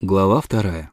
Глава 2.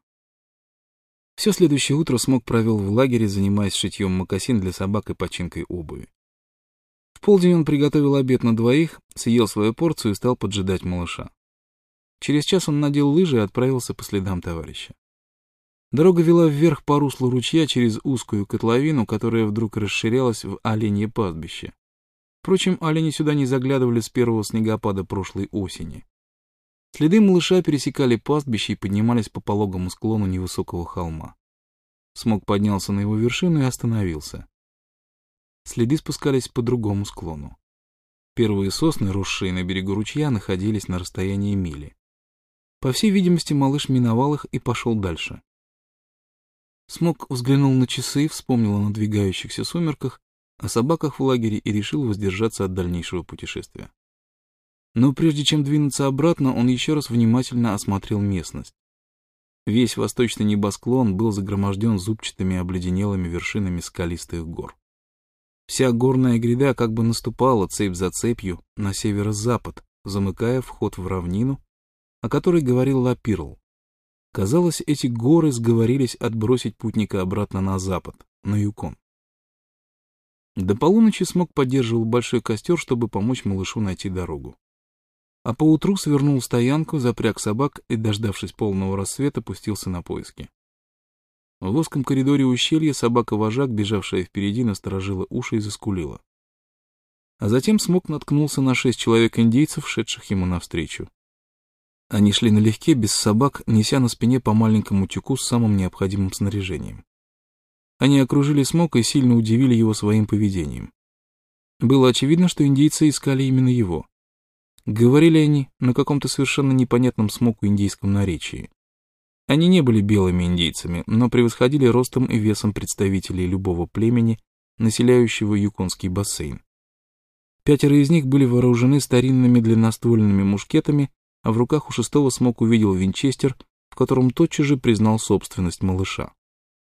Все следующее утро Смок провел в лагере, занимаясь шитьем мокасин для собак и починкой обуви. В полдень он приготовил обед на двоих, съел свою порцию и стал поджидать малыша. Через час он надел лыжи и отправился по следам товарища. Дорога вела вверх по руслу ручья через узкую котловину, которая вдруг расширялась в оленье пастбище. Впрочем, олени сюда не заглядывали с первого снегопада прошлой осени. Следы малыша пересекали пастбище и поднимались по пологому склону невысокого холма. Смок поднялся на его вершину и остановился. Следы спускались по другому склону. Первые сосны, росшие на берегу ручья, находились на расстоянии мили. По всей видимости, малыш миновал их и пошел дальше. Смок взглянул на часы, вспомнил о надвигающихся сумерках, о собаках в лагере и решил воздержаться от дальнейшего путешествия. Но прежде чем двинуться обратно, он еще раз внимательно осмотрел местность. Весь восточный небосклон был загроможден зубчатыми обледенелыми вершинами скалистых гор. Вся горная гряда как бы наступала цепь за цепью на северо-запад, замыкая вход в равнину, о которой говорил Лапирл. Казалось, эти горы сговорились отбросить путника обратно на запад, на Юкон. До полуночи Смок поддерживал большой костер, чтобы помочь малышу найти дорогу. А поутру свернул в стоянку, запряг собак и, дождавшись полного рассвета, пустился на поиски. В узком коридоре ущелья собака-вожак, бежавшая впереди, насторожила уши и заскулила. А затем Смок наткнулся на 6 человек-индейцев, шедших ему навстречу. Они шли налегке, без собак, неся на спине по маленькому тюку с самым необходимым снаряжением. Они окружили Смока и сильно удивили его своим поведением. Было очевидно, что индейцы искали именно его. Говорили они на каком-то совершенно непонятном Смоку индейском наречии. Они не были белыми индейцами, но превосходили ростом и весом представителей любого племени, населяющего Юконский бассейн. 5 из них были вооружены старинными длинноствольными мушкетами, а в руках у 6-го Смок увидел винчестер, в котором тотчас же признал собственность малыша.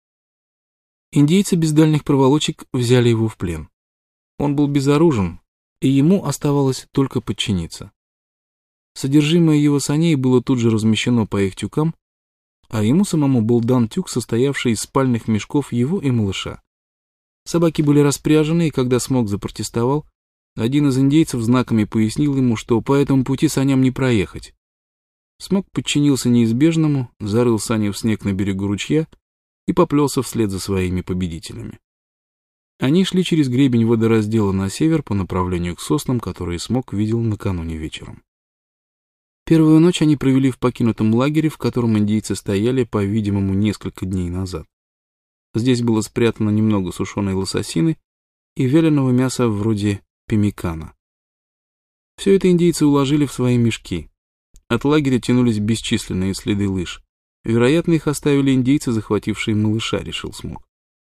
Индейцы без дальних проволочек взяли его в плен. Он был безоружен, и ему оставалось только подчиниться. Содержимое его саней было тут же размещено по их тюкам, а ему самому был дан тюк, состоявший из спальных мешков его и малыша. Собаки были распряжены, и когда Смок запротестовал, один из индейцев знаками пояснил ему, что по этому пути саням не проехать. Смок подчинился неизбежному, зарыл сани в снег на берегу ручья и поплелся вслед за своими победителями. Они шли через гребень водораздела на север по направлению к соснам, которые Смок видел накануне вечером. Первую ночь они провели в покинутом лагере, в котором индейцы стояли, по-видимому, несколько дней назад. Здесь было спрятано немного сушеной лососины и вяленого мяса вроде пемикана. Все это индейцы уложили в свои мешки. От лагеря тянулись бесчисленные следы лыж. Вероятно, их оставили индейцы, захватившие малыша, решил Смок.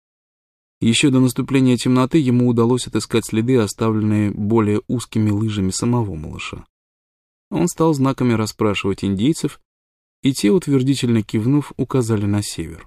Еще до наступления темноты ему удалось отыскать следы, оставленные более узкими лыжами самого малыша. Он стал знаками расспрашивать индейцев, и те, утвердительно кивнув, указали на север.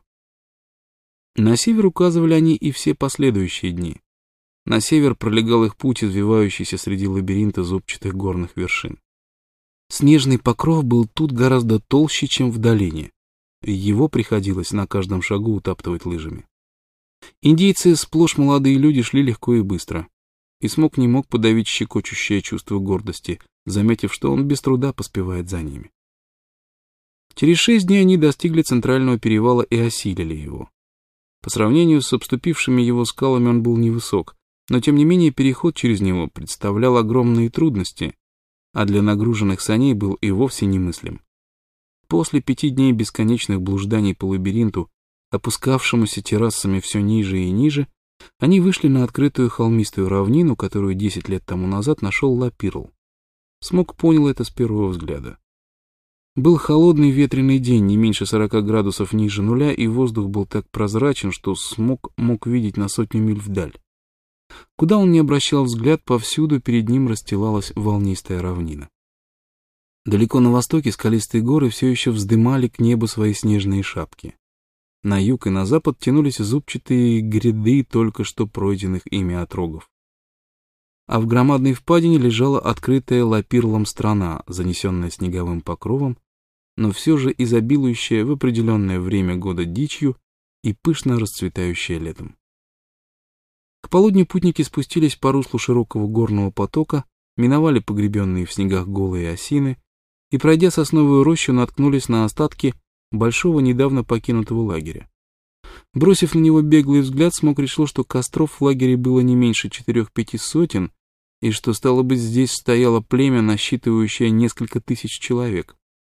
На север указывали они и все последующие дни. На север пролегал их путь, извивающийся среди лабиринта зубчатых горных вершин. Снежный покров был тут гораздо толще, чем в долине, и его приходилось на каждом шагу утаптывать лыжами. Индейцы, сплошь молодые люди, шли легко и быстро, и Смок не мог подавить щекочущее чувство гордости, заметив, что он без труда поспевает за ними. Через 6 дней они достигли центрального перевала и осилили его. По сравнению с обступившими его скалами он был невысок, но тем не менее переход через него представлял огромные трудности, а для нагруженных саней был и вовсе немыслим. После 5 дней бесконечных блужданий по лабиринту, опускавшемуся террасами все ниже и ниже, они вышли на открытую холмистую равнину, которую 10 лет тому назад нашел Лапирл. Смок понял это с первого взгляда. Был холодный ветреный день, не меньше 40 градусов ниже нуля, и воздух был так прозрачен, что Смок мог видеть на 100 миль вдаль. Куда он ни обращал взгляд, повсюду перед ним расстилалась волнистая равнина. Далеко на востоке скалистые горы все еще вздымали к небу свои снежные шапки. На юг и на запад тянулись зубчатые гряды только что пройденных ими отрогов. А в громадной впадине лежала открытая Лапирлом страна, занесенная снеговым покровом, но все же изобилующая в определенное время года дичью и пышно расцветающая летом. К полудню путники спустились по руслу широкого горного потока, миновали погребенные в снегах голые осины и, пройдя сосновую рощу, наткнулись на остатки большого недавно покинутого лагеря. Бросив на него беглый взгляд, Смок решил, что костров в лагере было не меньше 4-5 сотен, и что, стало быть, здесь стояло племя, насчитывающее несколько тысяч человек.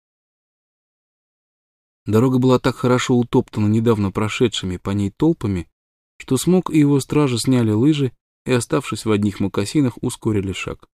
Дорога была так хорошо утоптана недавно прошедшими по ней толпами, что Смок и его стражи сняли лыжи и, оставшись в одних мокасинах, ускорили шаг.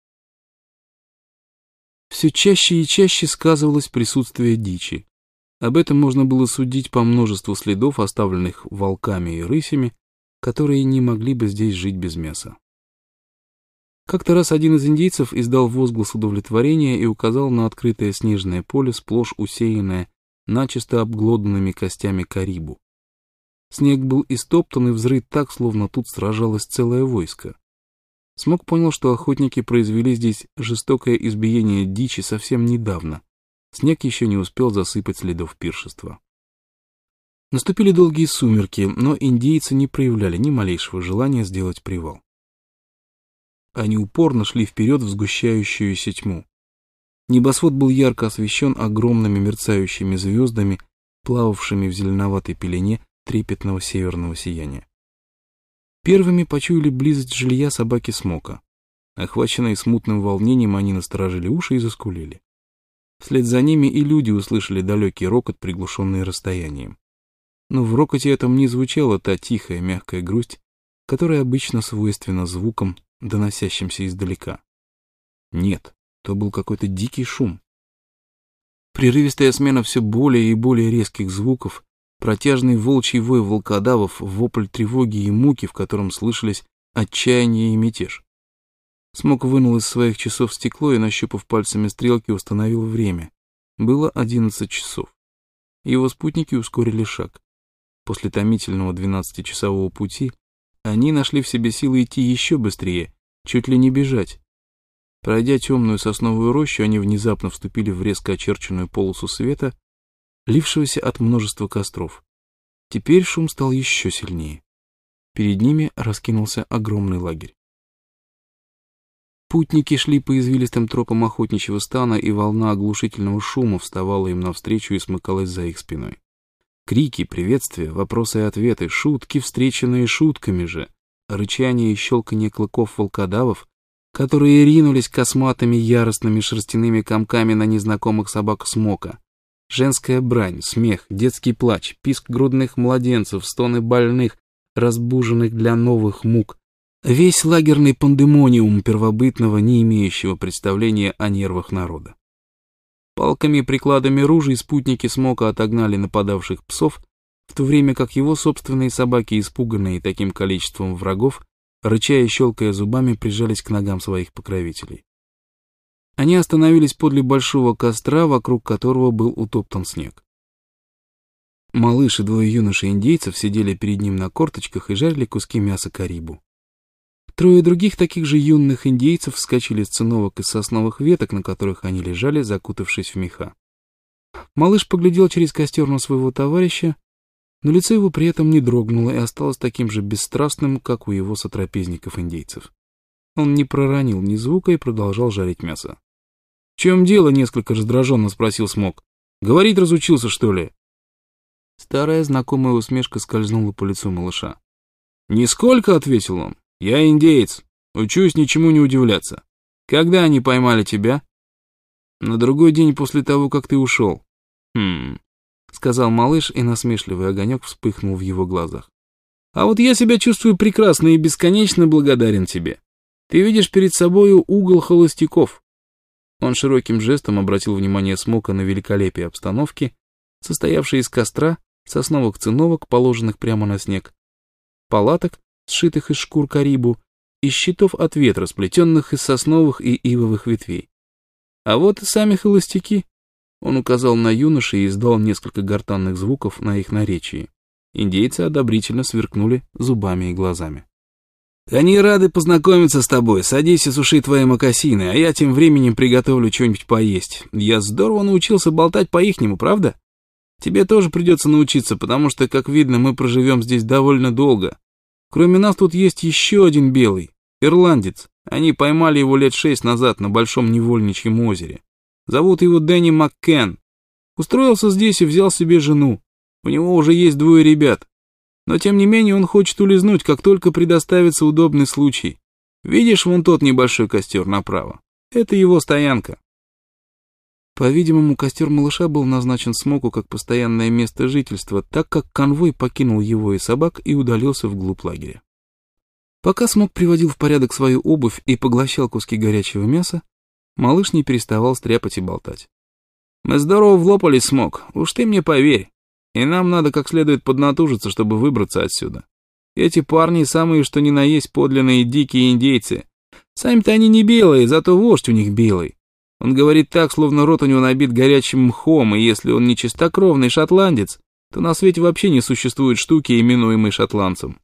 Все чаще и чаще сказывалось присутствие дичи. Об этом можно было судить по множеству следов, оставленных волками и рысями, которые не могли бы здесь жить без мяса. Как-то раз один из индейцев издал возглас удовлетворения и указал на открытое снежное поле, сплошь усеянное начисто обглоданными костями карибу. Снег был истоптан и взрыт так, словно тут сражалось целое войско. Смок понял, что охотники произвели здесь жестокое избиение дичи совсем недавно. Снег еще не успел засыпать следов пиршества. Наступили долгие сумерки, но индейцы не проявляли ни малейшего желания сделать привал. Они упорно шли вперед в сгущающуюся тьму. Небосвод был ярко освещен огромными мерцающими звездами, плававшими в зеленоватой пелене трепетного северного сияния. Первыми почуяли близость жилья собаки Смока. Охваченные смутным волнением, они насторожили уши и заскулили. Вслед за ними и люди услышали далекий рокот, приглушенный расстоянием. Но в рокоте этом не звучала та тихая, мягкая грусть, которая обычно свойственна звукам, доносящимся издалека. Нет, то был какой-то дикий шум. Прерывистая смена все более и более резких звуков, протяжный волчий вой волкодавов, вопль тревоги и муки, в котором слышались отчаяние и мятеж. Смок вынул из своих часов стекло и, нащупав пальцами стрелки, установил время. Было 11 часов. Его спутники ускорили шаг. После томительного 12-часового пути они нашли в себе силы идти еще быстрее, чуть ли не бежать. Пройдя темную сосновую рощу, они внезапно вступили в резко очерченную полосу света, лившегося от множества костров. Теперь шум стал еще сильнее. Перед ними раскинулся огромный лагерь. Путники шли по извилистым тропам охотничьего стана, и волна оглушительного шума вставала им навстречу и смыкалась за их спиной. Крики, приветствия, вопросы и ответы, шутки, встреченные шутками же, рычание и щелканье клыков волкодавов, которые ринулись косматыми яростными шерстяными комками на незнакомых собак Смока. Женская брань, смех, детский плач, писк грудных младенцев, стоны больных, разбуженных для новых мук. Весь лагерный пандемониум первобытного, не имеющего представления о нервах народа. Палками и прикладами ружей спутники Смока отогнали нападавших псов, в то время как его собственные собаки, испуганные таким количеством врагов, рыча и щелкая зубами, прижались к ногам своих покровителей. Они остановились подле большого костра, вокруг которого был утоптан снег. Малыш и двое юношей-индейцев сидели перед ним на корточках и жарили куски мяса карибу. Трое других таких же юных индейцев вскочили с циновок из сосновых веток, на которых они лежали, закутавшись в меха. Малыш поглядел через костер на своего товарища, но лицо его при этом не дрогнуло и осталось таким же бесстрастным, как у его сотрапезников-индейцев. Он не проронил ни звука и продолжал жарить мясо. «В чем дело?» — несколько раздраженно спросил Смок. «Говорить разучился, что ли?» Старая знакомая усмешка скользнула по лицу малыша. «Нисколько», — ответил он. «Я индеец. Учусь ничему не удивляться. Когда они поймали тебя?» «На другой день после того, как ты ушел». Сказал малыш, и насмешливый огонек вспыхнул в его глазах. «А вот я себя чувствую прекрасно и бесконечно благодарен тебе. Ты видишь перед собою угол холостяков». Он широким жестом обратил внимание Смока на великолепие обстановки, состоявшей из костра, сосновых циновок, положенных прямо на снег, палаток, сшитых из шкур карибу, и щитов от ветра, сплетенных из сосновых и ивовых ветвей. А вот и сами холостяки. Он указал на юношей и издал несколько гортанных звуков на их наречии. Индейцы одобрительно сверкнули зубами и глазами. Они рады познакомиться с тобой. Садись и суши твои мокасины, а я тем временем приготовлю что-нибудь поесть. Я здорово научился болтать по-ихнему, правда? Тебе тоже придется научиться, потому что, как видно, мы проживем здесь довольно долго. Кроме нас тут есть еще один белый, ирландец. Они поймали его лет 6 назад на Большом Невольничьем озере. Зовут его Дэнни Маккен. Устроился здесь и взял себе жену. У него уже есть 2 ребят. Но тем не менее он хочет улизнуть, как только предоставится удобный случай. Видишь вон тот небольшой костер направо? Это его стоянка. По-видимому, костер малыша был назначен Смоку как постоянное место жительства, так как конвой покинул его и собак и удалился вглубь лагеря. Пока Смок приводил в порядок свою обувь и поглощал куски горячего мяса, малыш не переставал стряпать и болтать. «Мы здорово влопались, Смок, уж ты мне поверь. И нам надо как следует поднатужиться, чтобы выбраться отсюда. Эти парни самые что ни на есть подлинные дикие индейцы. Сами-то они не белые, зато вождь у них белый. Он говорит так, словно рот у него набит горячим мхом, и если он не чистокровный шотландец, то на свете вообще не существует штуки, именуемой шотландцем.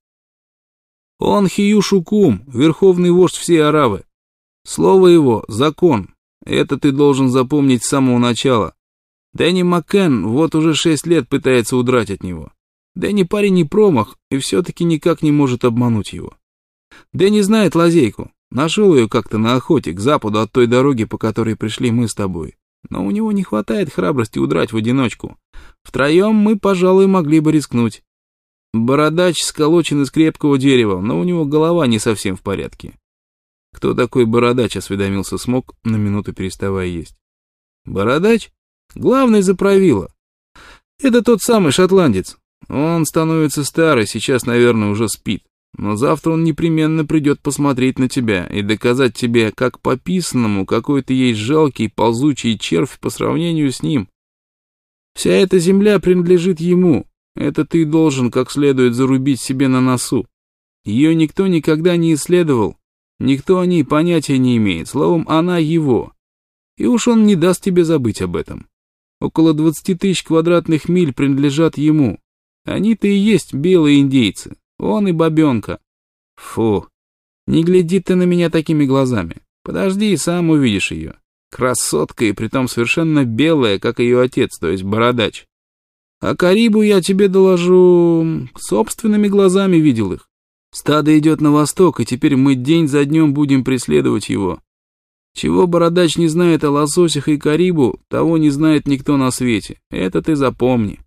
Он Хию-Шукум, верховный вождь всей Аравы. Слово его — закон. Это ты должен запомнить с самого начала. Дэнни Маккен вот уже 6 лет пытается удрать от него. Дэнни парень не промах, и все-таки никак не может обмануть его. Дэнни знает лазейку. Нашел ее как-то на охоте к западу от той дороги, по которой пришли мы с тобой. Но у него не хватает храбрости удрать в одиночку. Втроем мы, пожалуй, могли бы рискнуть. Бородач сколочен из крепкого дерева, но у него голова не совсем в порядке. Кто такой Бородач, осведомился Смок, на минуту переставая есть. Бородач? Главный заправила. Это тот самый шотландец. Он становится старый, сейчас, наверное, уже спит. Но завтра он непременно придет посмотреть на тебя и доказать тебе, как по писанному, какой ты есть жалкий, ползучий червь по сравнению с ним. Вся эта земля принадлежит ему. Это ты должен как следует зарубить себе на носу. Ее никто никогда не исследовал, никто о ней понятия не имеет, словом, она его. И уж он не даст тебе забыть об этом. Около 20 000 квадратных миль принадлежат ему. Они-то и есть белые индейцы. Он и бабенка. Фу, не гляди ты на меня такими глазами. Подожди, и сам увидишь ее. Красотка и притом совершенно белая, как ее отец, то есть Бородач. А Карибу, я тебе доложу, собственными глазами видел их. Стадо идет на восток, и теперь мы день за днем будем преследовать его. Чего Бородач не знает о лососях и Карибу, того не знает никто на свете. Это ты запомни.